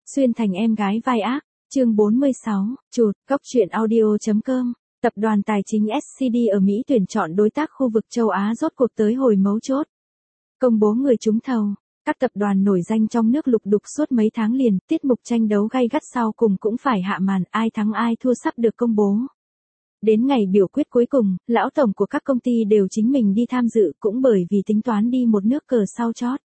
Xuyên thành em gái vai ác, chương 46, chụt, góc truyện audio.com, tập đoàn tài chính SCD ở Mỹ tuyển chọn đối tác khu vực châu Á rốt cuộc tới hồi mấu chốt. Công bố người trúng thầu, các tập đoàn nổi danh trong nước lục đục suốt mấy tháng liền, tiết mục tranh đấu gay gắt sau cùng cũng phải hạ màn, ai thắng ai thua sắp được công bố. Đến ngày biểu quyết cuối cùng, lão tổng của các công ty đều chính mình đi tham dự cũng bởi vì tính toán đi một nước cờ sau chót.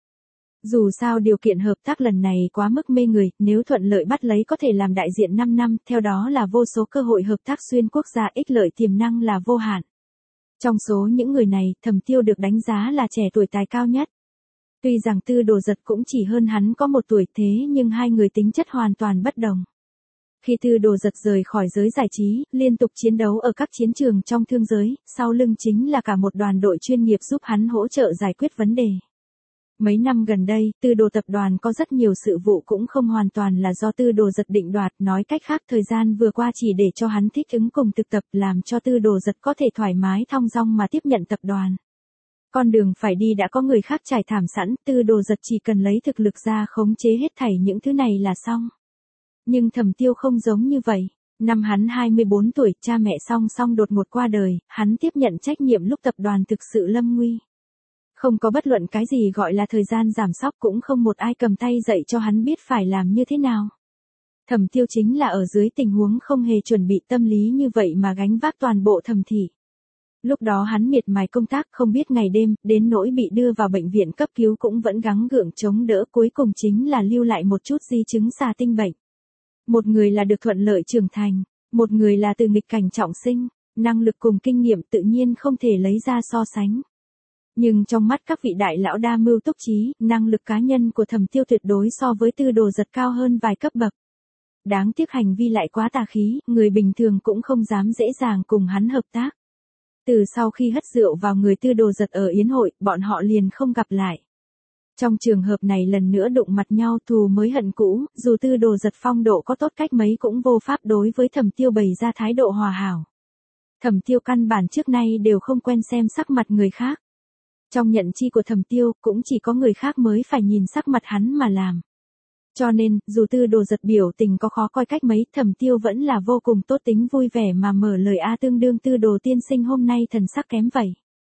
Dù sao điều kiện hợp tác lần này quá mức mê người, nếu thuận lợi bắt lấy có thể làm đại diện 5 năm, theo đó là vô số cơ hội hợp tác xuyên quốc gia, ích lợi tiềm năng là vô hạn. Trong số những người này, Thẩm Tiêu được đánh giá là trẻ tuổi tài cao nhất. Tuy rằng Tư Đồ Giật cũng chỉ hơn hắn có 1 tuổi thế nhưng hai người tính chất hoàn toàn bất đồng. Khi Tư Đồ Giật rời khỏi giới giải trí, liên tục chiến đấu ở các chiến trường trong thương giới, sau lưng chính là cả một đoàn đội chuyên nghiệp giúp hắn hỗ trợ giải quyết vấn đề. Mấy năm gần đây, Tư Đồ tập đoàn có rất nhiều sự vụ cũng không hoàn toàn là do Tư Đồ Giật định đoạt, nói cách khác thời gian vừa qua chỉ để cho hắn thích ứng cùng thực tập làm cho Tư Đồ Giật có thể thoải mái thong dong mà tiếp nhận tập đoàn. Con đường phải đi đã có người khác trải thảm sẵn, Tư Đồ Giật chỉ cần lấy thực lực ra khống chế hết thảy những thứ này là xong. Nhưng Thẩm Tiêu không giống như vậy. Năm hắn 24 tuổi, cha mẹ song song đột ngột qua đời, hắn tiếp nhận trách nhiệm lúc tập đoàn thực sự lâm nguy. Không có bất luận cái gì gọi là thời gian giảm sóc, cũng không một ai cầm tay dạy cho hắn biết phải làm như thế nào. Thẩm Tiêu chính là ở dưới tình huống không hề chuẩn bị tâm lý như vậy mà gánh vác toàn bộ Thẩm thị. Lúc đó hắn miệt mài công tác không biết ngày đêm, đến nỗi bị đưa vào bệnh viện cấp cứu cũng vẫn gắng gượng chống đỡ, cuối cùng chính là lưu lại một chút di chứng xà tinh bệnh. Một người là được thuận lợi trưởng thành, một người là từ nghịch cảnh trọng sinh, năng lực cùng kinh nghiệm tự nhiên không thể lấy ra so sánh. Nhưng trong mắt các vị đại lão đa mưu túc trí, năng lực cá nhân của Thẩm Tiêu tuyệt đối so với Tư Đồ Giật cao hơn vài cấp bậc. Đáng tiếc hành vi lại quá tà khí, người bình thường cũng không dám dễ dàng cùng hắn hợp tác. Từ sau khi hất rượu vào người Tư Đồ Giật ở yến hội, bọn họ liền không gặp lại. Trong trường hợp này lần nữa đụng mặt nhau, thù mới hận cũ, dù Tư Đồ Giật phong độ có tốt cách mấy cũng vô pháp đối với Thẩm Tiêu bày ra thái độ hòa hảo. Thẩm Tiêu căn bản trước nay đều không quen xem sắc mặt người khác. Trong nhận chi của Thẩm Tiêu, cũng chỉ có người khác mới phải nhìn sắc mặt hắn mà làm. Cho nên, dù Tư Đồ Giật biểu tình có khó coi cách mấy, Thẩm Tiêu vẫn là vô cùng tốt tính vui vẻ mà mở lời tương đương Tư Đồ tiên sinh hôm nay thần sắc kém vậy.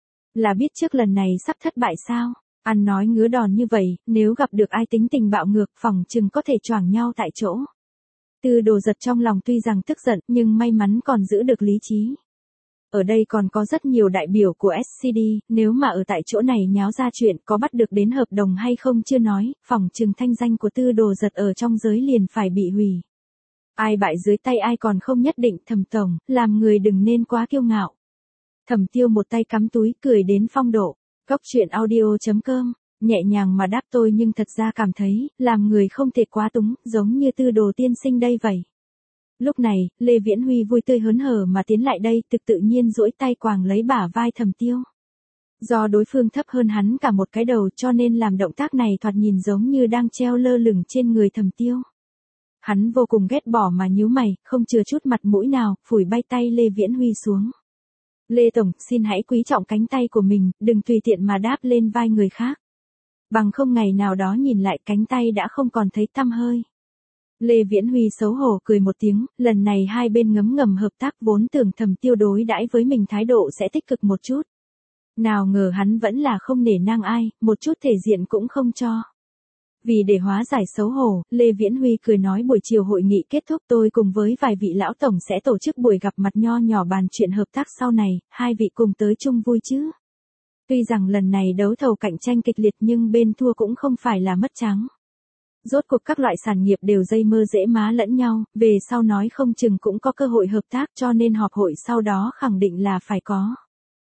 Là biết trước lần này sắp thất bại sao? Ăn nói ngứa đòn như vậy, nếu gặp được ai tính tình bạo ngược phỏng chừng có thể choảng nhau tại chỗ. Tư Đồ Giật trong lòng tuy rằng tức giận nhưng may mắn còn giữ được lý trí. Ở đây còn có rất nhiều đại biểu của SCD, nếu mà ở tại chỗ này nháo ra chuyện có bắt được đến hợp đồng hay không chưa nói, phỏng chừng thanh danh của Tư Đồ Giật ở trong giới liền phải bị hủy. Ai bại dưới tay ai còn không nhất định. Thẩm tổng, làm người đừng nên quá kiêu ngạo. Thẩm Tiêu một tay cắm túi cười đến phong độ. Góc truyện audio.com, nhẹ nhàng mà đáp tôi nhưng thật ra cảm thấy, làm người không thể quá túng, giống như Tư Đồ tiên sinh đây vậy. Lúc này, Lê Viễn Huy vui tươi hớn hở mà tiến lại đây, tự nhiên duỗi tay quàng lấy bả vai Thẩm Tiêu. Do đối phương thấp hơn hắn cả một cái đầu cho nên làm động tác này thoạt nhìn giống như đang treo lơ lửng trên người Thẩm Tiêu. Hắn vô cùng ghét bỏ mà nhíu mày, không chừa chút mặt mũi nào, phủi bay tay Lê Viễn Huy xuống. Lê Tổng, xin hãy quý trọng cánh tay của mình, đừng tùy tiện mà đáp lên vai người khác. Bằng không ngày nào đó nhìn lại cánh tay đã không còn thấy tăm hơi. Lê Viễn Huy xấu hổ cười một tiếng, lần này hai bên ngấm ngầm hợp tác, vốn tưởng Thẩm Tiêu đối đãi với mình thái độ sẽ tích cực một chút. Nào ngờ hắn vẫn là không nể nang ai, một chút thể diện cũng không cho. Vì để hóa giải xấu hổ, Lê Viễn Huy cười nói buổi chiều hội nghị kết thúc tôi cùng với vài vị lão tổng sẽ tổ chức buổi gặp mặt nho nhỏ bàn chuyện hợp tác sau này, hai vị cùng tới chung vui chứ. Tuy rằng lần này đấu thầu cạnh tranh kịch liệt nhưng bên thua cũng không phải là mất trắng. Rốt cuộc các loại sản nghiệp đều dây mơ dễ má lẫn nhau, về sau nói không chừng cũng có cơ hội hợp tác cho nên họp hội sau đó khẳng định là phải có.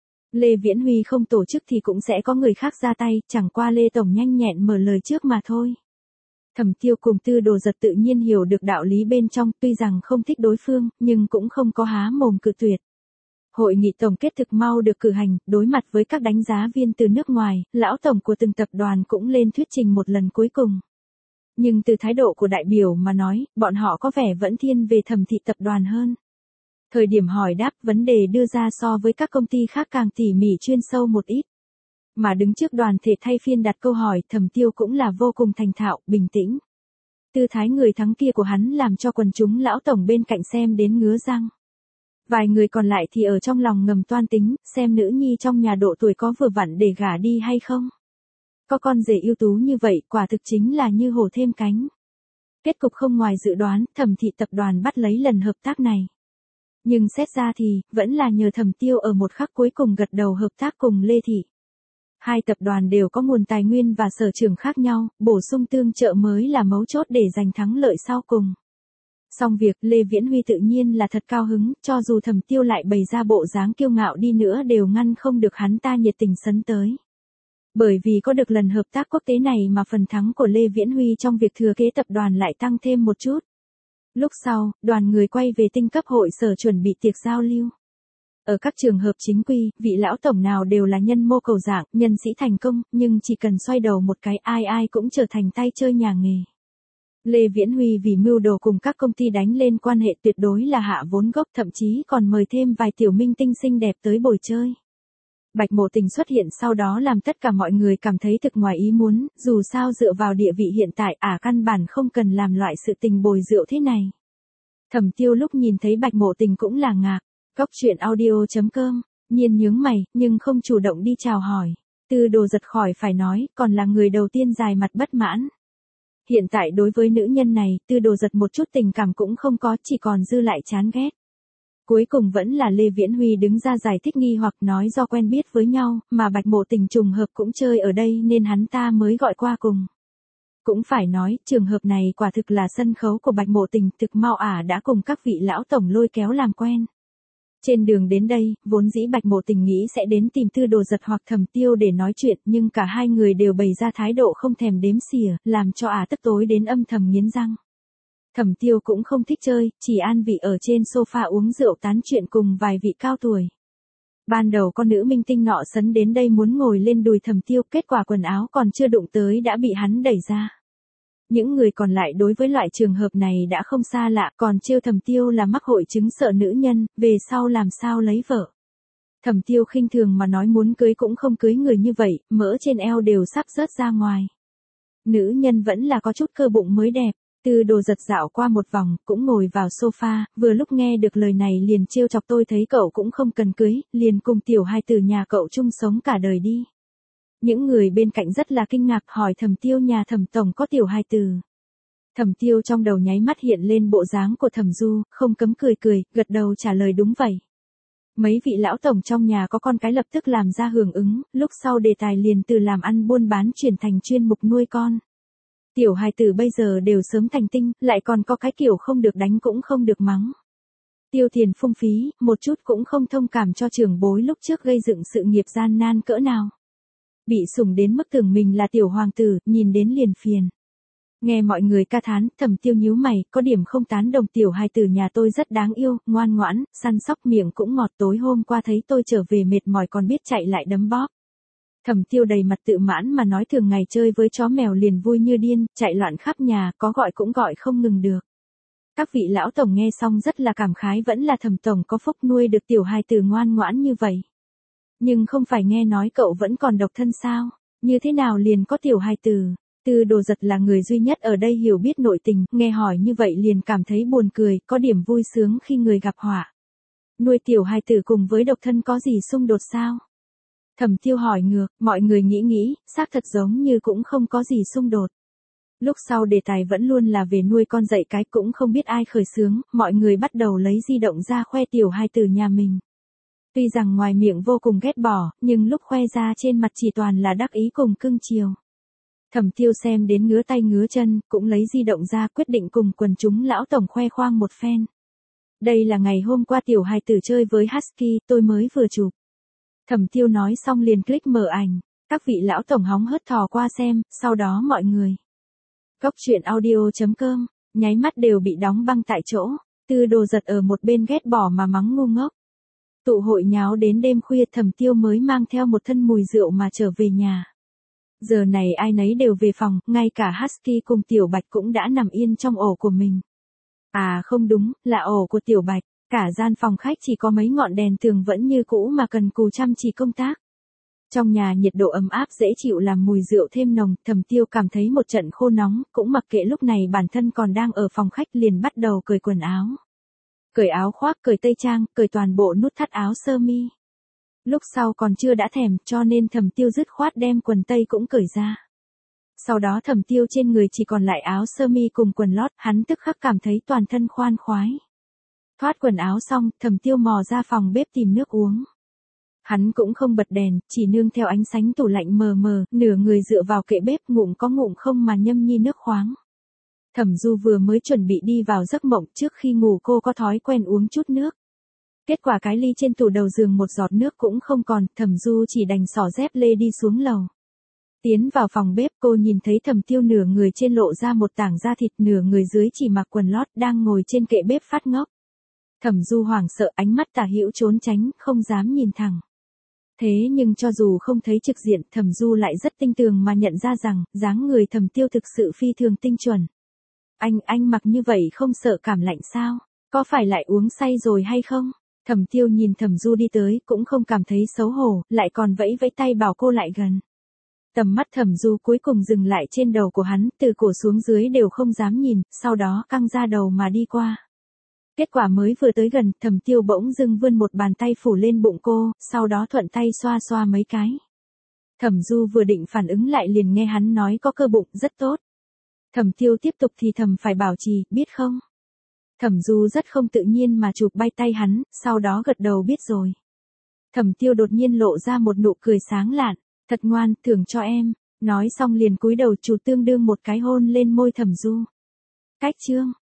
Lê Viễn Huy không tổ chức thì cũng sẽ có người khác ra tay, chẳng qua Lê Tổng nhanh nhẹn mở lời trước mà thôi. Thẩm Tiêu cùng Tư Đồ Giật tự nhiên hiểu được đạo lý bên trong, tuy rằng không thích đối phương, nhưng cũng không có há mồm cự tuyệt. Hội nghị tổng kết thực mau được cử hành, đối mặt với các đánh giá viên từ nước ngoài, lão tổng của từng tập đoàn cũng lên thuyết trình một lần cuối cùng. Nhưng từ thái độ của đại biểu mà nói, bọn họ có vẻ vẫn thiên về Thẩm thị tập đoàn hơn. Thời điểm hỏi đáp, vấn đề đưa ra so với các công ty khác càng tỉ mỉ chuyên sâu một ít. Mà đứng trước đoàn thể thay phiên đặt câu hỏi, Thẩm Tiêu cũng là vô cùng thành thạo, bình tĩnh. Tư thái người thắng kia của hắn làm cho quần chúng lão tổng bên cạnh xem đến ngứa răng. Vài người còn lại thì ở trong lòng ngầm toan tính, xem nữ nhi trong nhà độ tuổi có vừa vặn để gả đi hay không. Có con rể ưu tú như vậy, quả thực chính là như hổ thêm cánh. Kết cục không ngoài dự đoán, Thẩm thị tập đoàn bắt lấy lần hợp tác này. Nhưng xét ra thì, vẫn là nhờ Thẩm Tiêu ở một khắc cuối cùng gật đầu hợp tác cùng Lê Thị. Hai tập đoàn đều có nguồn tài nguyên và sở trường khác nhau, bổ sung tương trợ mới là mấu chốt để giành thắng lợi sau cùng. Xong việc, Lê Viễn Huy tự nhiên là thật cao hứng, cho dù Thẩm Tiêu lại bày ra bộ dáng kiêu ngạo đi nữa đều ngăn không được hắn ta nhiệt tình sấn tới. Bởi vì có được lần hợp tác quốc tế này mà phần thắng của Lê Viễn Huy trong việc thừa kế tập đoàn lại tăng thêm một chút. Lúc sau, đoàn người quay về tinh cấp hội sở chuẩn bị tiệc giao lưu. Ở các trường hợp chính quy, vị lão tổng nào đều là nhân mô cầu dạng, nhân sĩ thành công, nhưng chỉ cần xoay đầu một cái ai ai cũng trở thành tay chơi nhà nghề. Lê Viễn Huy vì mưu đồ cùng các công ty đánh lên quan hệ tuyệt đối là hạ vốn gốc, thậm chí còn mời thêm vài tiểu minh tinh xinh đẹp tới bồi chơi. Bạch Mộ Tình xuất hiện sau đó làm tất cả mọi người cảm thấy thực ngoài ý muốn, dù sao dựa vào địa vị hiện tại căn bản không cần làm loại sự tình bồi rượu thế này. Thẩm Tiêu lúc nhìn thấy Bạch Mộ Tình cũng là ngạc. Góc chuyện audio.com, Nhiên nhướng mày, nhưng không chủ động đi chào hỏi. Tư Đồ giật khỏi phải nói, còn là người đầu tiên dài mặt bất mãn. Hiện tại đối với nữ nhân này, Tư Đồ giật một chút tình cảm cũng không có, chỉ còn dư lại chán ghét. Cuối cùng vẫn là Lê Viễn Huy đứng ra giải thích nghi hoặc nói do quen biết với nhau, mà Bạch Mộ Tình trùng hợp cũng chơi ở đây nên hắn ta mới gọi qua cùng. Cũng phải nói, trường hợp này quả thực là sân khấu của Bạch Mộ Tình, thực mau đã cùng các vị lão tổng lôi kéo làm quen. Trên đường đến đây, vốn dĩ Bạch Mộ Tình nghĩ sẽ đến tìm Tư Đồ giật hoặc Thẩm Tiêu để nói chuyện, nhưng cả hai người đều bày ra thái độ không thèm đếm xỉa, làm cho tức tối đến âm thầm nghiến răng. Thẩm Tiêu cũng không thích chơi, chỉ an vị ở trên sofa uống rượu tán chuyện cùng vài vị cao tuổi. Ban đầu con nữ minh tinh nọ sấn đến đây muốn ngồi lên đùi Thẩm Tiêu, kết quả quần áo còn chưa đụng tới đã bị hắn đẩy ra. Những người còn lại đối với loại trường hợp này đã không xa lạ, còn trêu Thẩm Tiêu là mắc hội chứng sợ nữ nhân, về sau làm sao lấy vợ. Thẩm Tiêu khinh thường mà nói muốn cưới cũng không cưới người như vậy, mỡ trên eo đều sắp rớt ra ngoài. Nữ nhân vẫn là có chút cơ bụng mới đẹp. Tư Đồ giật dạo qua một vòng, cũng ngồi vào sofa, vừa lúc nghe được lời này liền trêu chọc tôi thấy cậu cũng không cần cưới, liền cùng tiểu hai từ nhà cậu chung sống cả đời đi. Những người bên cạnh rất là kinh ngạc hỏi Thẩm Tiêu nhà Thẩm tổng có tiểu hai từ. Thẩm Tiêu trong đầu nháy mắt hiện lên bộ dáng của Thẩm Du, không cấm cười cười, gật đầu trả lời đúng vậy. Mấy vị lão tổng trong nhà có con cái lập tức làm ra hưởng ứng, lúc sau đề tài liền từ làm ăn buôn bán chuyển thành chuyên mục nuôi con. Tiểu hài tử bây giờ đều sớm thành tinh, lại còn có cái kiểu không được đánh cũng không được mắng. Tiêu tiền phung phí, một chút cũng không thông cảm cho trưởng bối lúc trước gây dựng sự nghiệp gian nan cỡ nào. Bị sủng đến mức tưởng mình là tiểu hoàng tử, nhìn đến liền phiền. Nghe mọi người ca thán, Thẩm Tiêu nhíu mày, có điểm không tán đồng, tiểu hài tử nhà tôi rất đáng yêu, ngoan ngoãn, săn sóc, miệng cũng ngọt, tối hôm qua thấy tôi trở về mệt mỏi còn biết chạy lại đấm bóp. Thẩm Tiêu đầy mặt tự mãn mà nói thường ngày chơi với chó mèo liền vui như điên, chạy loạn khắp nhà, có gọi cũng gọi không ngừng được. Các vị lão tổng nghe xong rất là cảm khái, vẫn là Thẩm tổng có phúc nuôi được tiểu hài tử ngoan ngoãn như vậy. Nhưng không phải nghe nói cậu vẫn còn độc thân sao, như thế nào liền có tiểu hài tử. Tư Đồ giật là người duy nhất ở đây hiểu biết nội tình, nghe hỏi như vậy liền cảm thấy buồn cười, có điểm vui sướng khi người gặp họa. Nuôi tiểu hài tử cùng với độc thân có gì xung đột sao? Thẩm Tiêu hỏi ngược, mọi người nghĩ, xác thật giống như cũng không có gì xung đột. Lúc sau đề tài vẫn luôn là về nuôi con dạy cái, cũng không biết ai khởi xướng, mọi người bắt đầu lấy di động ra khoe tiểu hài tử nhà mình. Tuy rằng ngoài miệng vô cùng ghét bỏ, nhưng lúc khoe ra trên mặt chỉ toàn là đắc ý cùng cưng chiều. Thẩm Tiêu xem đến ngứa tay ngứa chân, cũng lấy di động ra quyết định cùng quần chúng lão tổng khoe khoang một phen. Đây là ngày hôm qua tiểu hài tử chơi với Husky, tôi mới vừa chụp. Thẩm Tiêu nói xong liền click mở ảnh, các vị lão tổng hóng hớt thò qua xem, sau đó mọi người. Góc chuyện audio.com, nháy mắt đều bị đóng băng tại chỗ, Tư Đồ giật ở một bên ghét bỏ mà mắng ngu ngốc. Tụ hội nháo đến đêm khuya, Thẩm Tiêu mới mang theo một thân mùi rượu mà trở về nhà. Giờ này ai nấy đều về phòng, ngay cả Husky cùng Tiểu Bạch cũng đã nằm yên trong ổ của mình. À không đúng, là ổ của Tiểu Bạch, cả gian phòng khách chỉ có mấy ngọn đèn tường vẫn như cũ mà cần cù chăm chỉ công tác. Trong nhà nhiệt độ ấm áp dễ chịu làm mùi rượu thêm nồng, Thẩm Tiêu cảm thấy một trận khô nóng, cũng mặc kệ lúc này bản thân còn đang ở phòng khách liền bắt đầu cởi quần áo. Cởi áo khoác, cởi tây trang, cởi toàn bộ nút thắt áo sơ mi. Lúc sau còn chưa đã thèm cho nên Thẩm Tiêu dứt khoát đem quần tây cũng cởi ra. Sau đó Thẩm Tiêu trên người chỉ còn lại áo sơ mi cùng quần lót, hắn tức khắc cảm thấy toàn thân khoan khoái. Thoát quần áo xong, Thẩm Tiêu mò ra phòng bếp tìm nước uống. Hắn cũng không bật đèn, chỉ nương theo ánh sáng tủ lạnh mờ mờ, nửa người dựa vào kệ bếp ngụm có ngụm không mà nhâm nhi nước khoáng. Thẩm Du vừa mới chuẩn bị đi vào giấc mộng, trước khi ngủ cô có thói quen uống chút nước. Kết quả cái ly trên tủ đầu giường một giọt nước cũng không còn, Thẩm Du chỉ đành xỏ dép lê đi xuống lầu. Tiến vào phòng bếp cô nhìn thấy Thẩm Tiêu nửa người trên lộ ra một tảng da thịt, nửa người dưới chỉ mặc quần lót đang ngồi trên kệ bếp phát ngốc. Thẩm Du hoảng sợ, ánh mắt tả hữu trốn tránh, không dám nhìn thẳng. Thế nhưng cho dù không thấy trực diện, Thẩm Du lại rất tinh tường mà nhận ra rằng, dáng người Thẩm Tiêu thực sự phi thường tinh chuẩn. Anh mặc như vậy không sợ cảm lạnh sao? Có phải lại uống say rồi hay không? Thẩm Tiêu nhìn Thẩm Du đi tới, cũng không cảm thấy xấu hổ, lại còn vẫy vẫy tay bảo cô lại gần. Tầm mắt Thẩm Du cuối cùng dừng lại trên đầu của hắn, từ cổ xuống dưới đều không dám nhìn, sau đó căng ra đầu mà đi qua. Kết quả mới vừa tới gần, Thẩm Tiêu bỗng dưng vươn một bàn tay phủ lên bụng cô, sau đó thuận tay xoa xoa mấy cái. Thẩm Du vừa định phản ứng lại liền nghe hắn nói có cơ bụng, rất tốt. Thẩm Tiêu tiếp tục thì thầm phải bảo trì, biết không? Thẩm Du rất không tự nhiên mà chụp bay tay hắn, sau đó gật đầu biết rồi. Thẩm Tiêu đột nhiên lộ ra một nụ cười sáng lạn, thật ngoan, thưởng cho em. Nói xong liền cúi đầu chụp tương đương một cái hôn lên môi Thẩm Du. Cách chương